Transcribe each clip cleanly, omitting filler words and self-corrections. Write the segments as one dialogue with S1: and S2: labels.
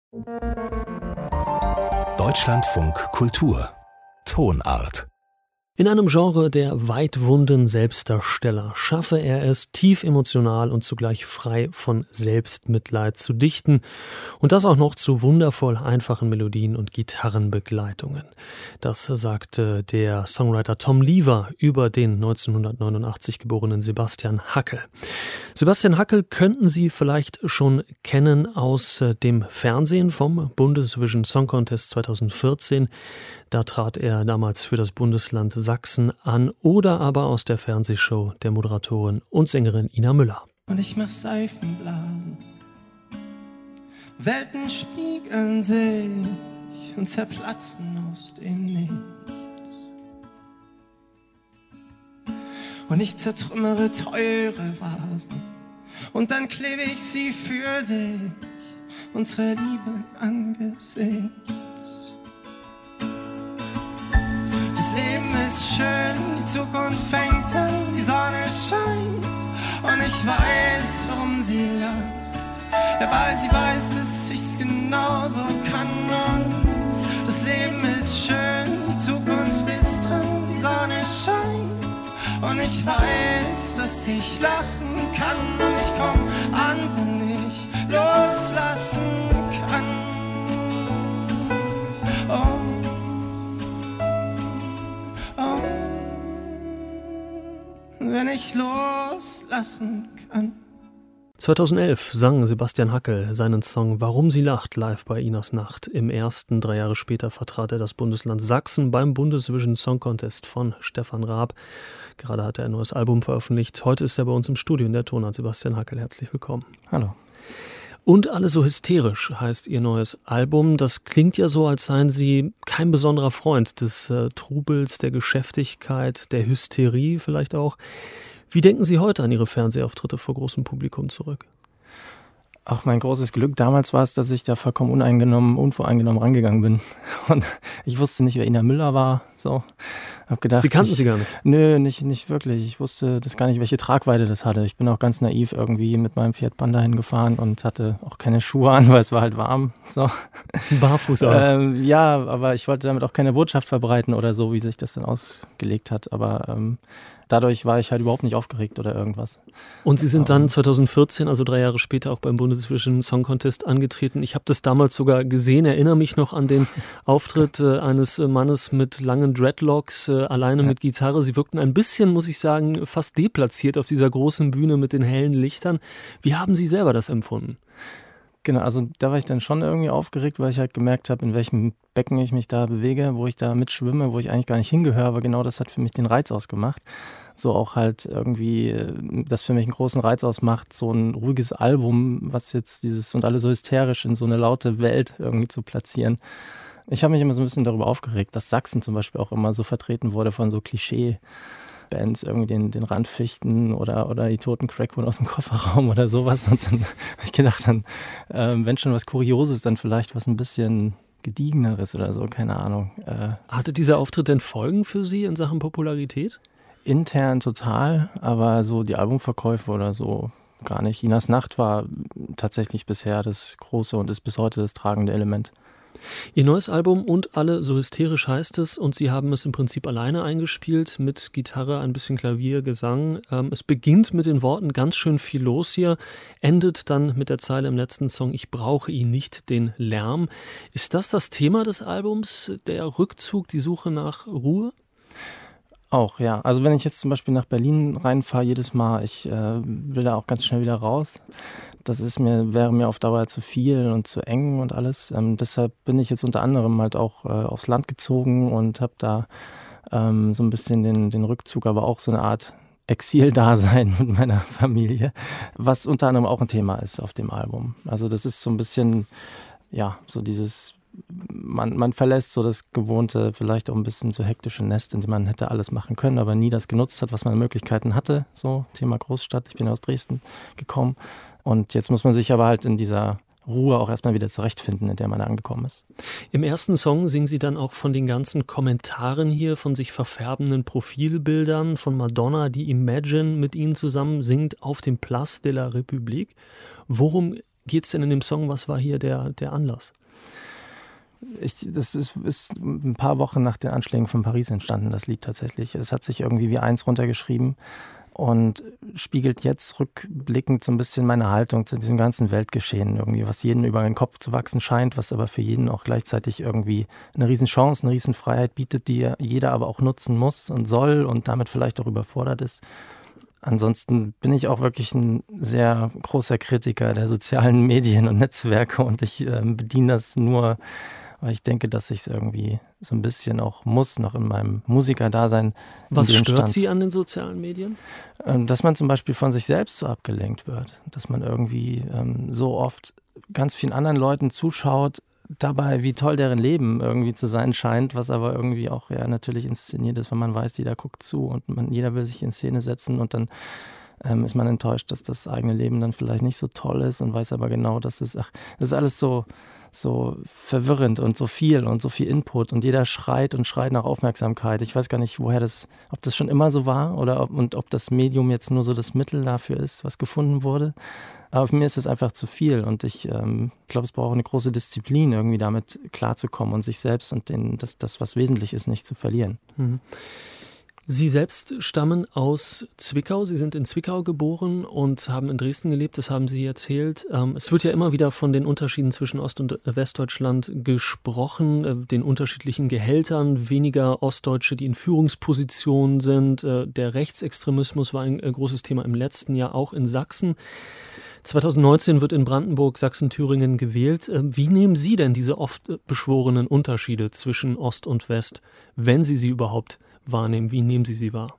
S1: Deutschlandfunk Kultur Tonart.
S2: In einem Genre der weitwunden Selbstdarsteller schaffe er es, tief emotional und zugleich frei von Selbstmitleid zu dichten und das auch noch zu wundervoll einfachen Melodien und Gitarrenbegleitungen. Das sagte der Songwriter Tom Lever über den 1989 geborenen Sebastian Hackel. Sebastian Hackel könnten Sie vielleicht schon kennen aus dem Fernsehen vom Bundesvision Song Contest 2014. Da trat er damals für das Bundesland Sachsen an oder aber aus der Fernsehshow der Moderatorin und Sängerin Ina Müller.
S3: Und ich mach Seifenblasen, Welten spiegeln sich und zerplatzen aus dem Nichts. Und ich zertrümmere teure Vasen und dann klebe ich sie für dich, unsere Liebe Angesicht. Das Leben ist schön, die Zukunft fängt an, die Sonne scheint und ich weiß, warum sie lacht. Ja, weil sie weiß, dass ich's genauso kann und das Leben ist schön, die Zukunft ist dran, die Sonne scheint und ich weiß, dass ich lachen kann und ich komm an, wenn ich loslassen kann. Oh. Wenn ich loslassen kann.
S2: 2011 sang Sebastian Hackel seinen Song »Warum sie lacht« live bei Inas Nacht. Im ersten, 3 Jahre später, vertrat er das Bundesland Sachsen beim Bundesvision Song Contest von Stefan Raab. Gerade hat er ein neues Album veröffentlicht. Heute ist er bei uns im Studio in der Tonart. Sebastian Hackel, herzlich willkommen.
S4: Hallo.
S2: Und alle so hysterisch heißt Ihr neues Album. Das klingt ja so, als seien Sie kein besonderer Freund des Trubels, der Geschäftigkeit, der Hysterie vielleicht auch. Wie denken Sie heute an Ihre Fernsehauftritte vor großem Publikum zurück?
S4: Ach, mein großes Glück damals war es, dass ich da vollkommen unvoreingenommen rangegangen bin. Und ich wusste nicht, wer Ina Müller war. So, hab gedacht,
S2: Sie kannten sie gar nicht?
S4: Nö, nicht wirklich. Ich wusste das gar nicht, welche Tragweite das hatte. Ich bin auch ganz naiv irgendwie mit meinem Fiat Panda hingefahren und hatte auch keine Schuhe an, weil es war halt warm. So.
S2: Barfuß auch.
S4: Ja, aber ich wollte damit auch keine Botschaft verbreiten oder so, wie sich das dann ausgelegt hat. Aber dadurch war ich halt überhaupt nicht aufgeregt oder irgendwas.
S2: Und Sie sind dann 2014, also 3 Jahre später, auch beim Bundesvision Song Contest angetreten. Ich habe das damals sogar gesehen, erinnere mich noch an den Auftritt eines Mannes mit langen Dreadlocks, alleine mit Gitarre. Sie wirkten ein bisschen, muss ich sagen, fast deplatziert auf dieser großen Bühne mit den hellen Lichtern. Wie haben Sie selber das empfunden?
S4: Genau, also da war ich dann schon irgendwie aufgeregt, weil ich halt gemerkt habe, in welchem Becken ich mich da bewege, wo ich da mitschwimme, wo ich eigentlich gar nicht hingehöre, aber genau das hat für mich den Reiz ausgemacht. So auch halt irgendwie, das für mich einen großen Reiz ausmacht, so ein ruhiges Album, was jetzt dieses und alle so hysterisch in so eine laute Welt irgendwie zu platzieren. Ich habe mich immer so ein bisschen darüber aufgeregt, dass Sachsen zum Beispiel auch immer so vertreten wurde von so Klischee-Bands, irgendwie den Randfichten oder die Toten Crackhuhn aus dem Kofferraum oder sowas. Und dann habe ich gedacht, wenn schon was Kurioses, dann vielleicht was ein bisschen Gediegeneres oder so, keine Ahnung.
S2: Hatte dieser Auftritt denn Folgen für Sie in Sachen Popularität?
S4: Intern total, aber so die Albumverkäufe oder so gar nicht. Inas Nacht war tatsächlich bisher das große und ist bis heute das tragende Element.
S2: Ihr neues Album »Und alle so hysterisch« heißt es und Sie haben es im Prinzip alleine eingespielt mit Gitarre, ein bisschen Klavier, Gesang. Es beginnt mit den Worten »Ganz schön viel los hier«, endet dann mit der Zeile im letzten Song »Ich brauche ihn nicht, den Lärm«. Ist das Thema des Albums, der Rückzug, die Suche nach Ruhe?
S4: Auch, ja. Also wenn ich jetzt zum Beispiel nach Berlin reinfahre, jedes Mal, ich will da auch ganz schnell wieder raus. Das wäre mir auf Dauer zu viel und zu eng und alles. Deshalb bin ich jetzt unter anderem halt auch aufs Land gezogen und habe da so ein bisschen den Rückzug, aber auch so eine Art Exil-Dasein mit meiner Familie, was unter anderem auch ein Thema ist auf dem Album. Also das ist so ein bisschen, ja, so dieses... Man verlässt so das gewohnte, vielleicht auch ein bisschen so hektische Nest, in dem man hätte alles machen können, aber nie das genutzt hat, was man an Möglichkeiten hatte. So, Thema Großstadt. Ich bin aus Dresden gekommen und jetzt muss man sich aber halt in dieser Ruhe auch erstmal wieder zurechtfinden, in der man angekommen ist.
S2: Im ersten Song singen Sie dann auch von den ganzen Kommentaren hier, von sich verfärbenden Profilbildern, von Madonna, die Imagine mit Ihnen zusammen singt auf dem Place de la République. Worum geht's denn in dem Song? Was war hier der Anlass?
S4: Das ist ein paar Wochen nach den Anschlägen von Paris entstanden, das Lied tatsächlich. Es hat sich irgendwie wie eins runtergeschrieben und spiegelt jetzt rückblickend so ein bisschen meine Haltung zu diesem ganzen Weltgeschehen irgendwie, was jedem über den Kopf zu wachsen scheint, was aber für jeden auch gleichzeitig irgendwie eine Riesenchance, eine Riesenfreiheit bietet, die jeder aber auch nutzen muss und soll und damit vielleicht auch überfordert ist. Ansonsten bin ich auch wirklich ein sehr großer Kritiker der sozialen Medien und Netzwerke und ich bediene das nur, weil ich denke, dass ich es irgendwie so ein bisschen auch muss, noch in meinem Musikerdasein.
S2: Was stört Sie an den sozialen Medien?
S4: Dass man zum Beispiel von sich selbst so abgelenkt wird. Dass man irgendwie so oft ganz vielen anderen Leuten zuschaut, dabei, wie toll deren Leben irgendwie zu sein scheint, was aber irgendwie auch ja natürlich inszeniert ist, wenn man weiß, jeder guckt zu und jeder will sich in Szene setzen und dann ist man enttäuscht, dass das eigene Leben dann vielleicht nicht so toll ist und weiß aber genau, dass das ist alles so verwirrend und so viel Input und jeder schreit nach Aufmerksamkeit. Ich weiß gar nicht, ob das schon immer so war oder ob das Medium jetzt nur so das Mittel dafür ist, was gefunden wurde. Aber für mich ist es einfach zu viel und ich glaube, es braucht eine große Disziplin, irgendwie damit klarzukommen und sich selbst und das, was wesentlich ist, nicht zu verlieren.
S2: Mhm. Sie selbst stammen aus Zwickau. Sie sind in Zwickau geboren und haben in Dresden gelebt. Das haben Sie erzählt. Es wird ja immer wieder von den Unterschieden zwischen Ost- und Westdeutschland gesprochen, den unterschiedlichen Gehältern, weniger Ostdeutsche, die in Führungspositionen sind. Der Rechtsextremismus war ein großes Thema im letzten Jahr, auch in Sachsen. 2019 wird in Brandenburg, Sachsen, Thüringen gewählt. Wie nehmen Sie denn diese oft beschworenen Unterschiede zwischen Ost und West, wenn Sie sie überhaupt wahrnehmen? Wie nehmen Sie sie wahr?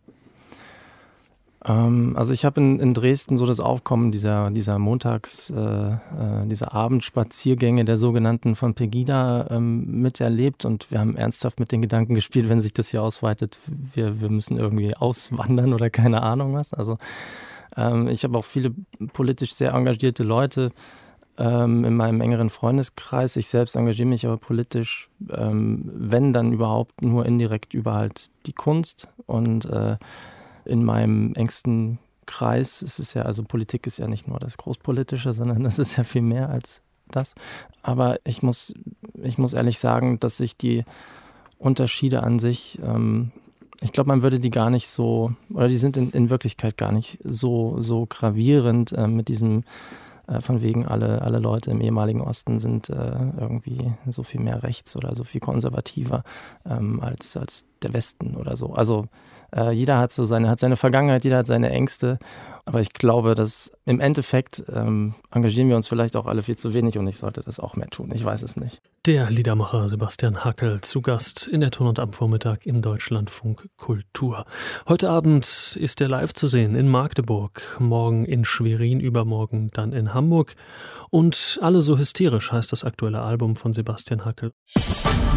S4: Also ich habe in Dresden so das Aufkommen dieser dieser Abendspaziergänge der sogenannten von Pegida miterlebt und wir haben ernsthaft mit den Gedanken gespielt, wenn sich das hier ausweitet, wir müssen irgendwie auswandern oder keine Ahnung was. Also ich habe auch viele politisch sehr engagierte Leute in meinem engeren Freundeskreis. Ich selbst engagiere mich aber politisch, wenn dann überhaupt nur indirekt über halt die Kunst. Und in meinem engsten Kreis ist es ja, also Politik ist ja nicht nur das Großpolitische, sondern das ist ja viel mehr als das. Aber ich muss ehrlich sagen, dass sich die Unterschiede an sich, ich glaube, man würde die gar nicht so, oder die sind in Wirklichkeit gar nicht so gravierend mit diesem von wegen alle Leute im ehemaligen Osten sind irgendwie so viel mehr rechts oder so viel konservativer als der Westen oder so. Also jeder hat seine Vergangenheit, jeder hat seine Ängste. Aber ich glaube, dass im Endeffekt engagieren wir uns vielleicht auch alle viel zu wenig und ich sollte das auch mehr tun. Ich weiß es nicht.
S2: Der Liedermacher Sebastian Hackel zu Gast in der Ton- und am Vormittag im Deutschlandfunk Kultur. Heute Abend ist er live zu sehen in Magdeburg, morgen in Schwerin, übermorgen dann in Hamburg. Und Alle so hysterisch heißt das aktuelle Album von Sebastian Hackel.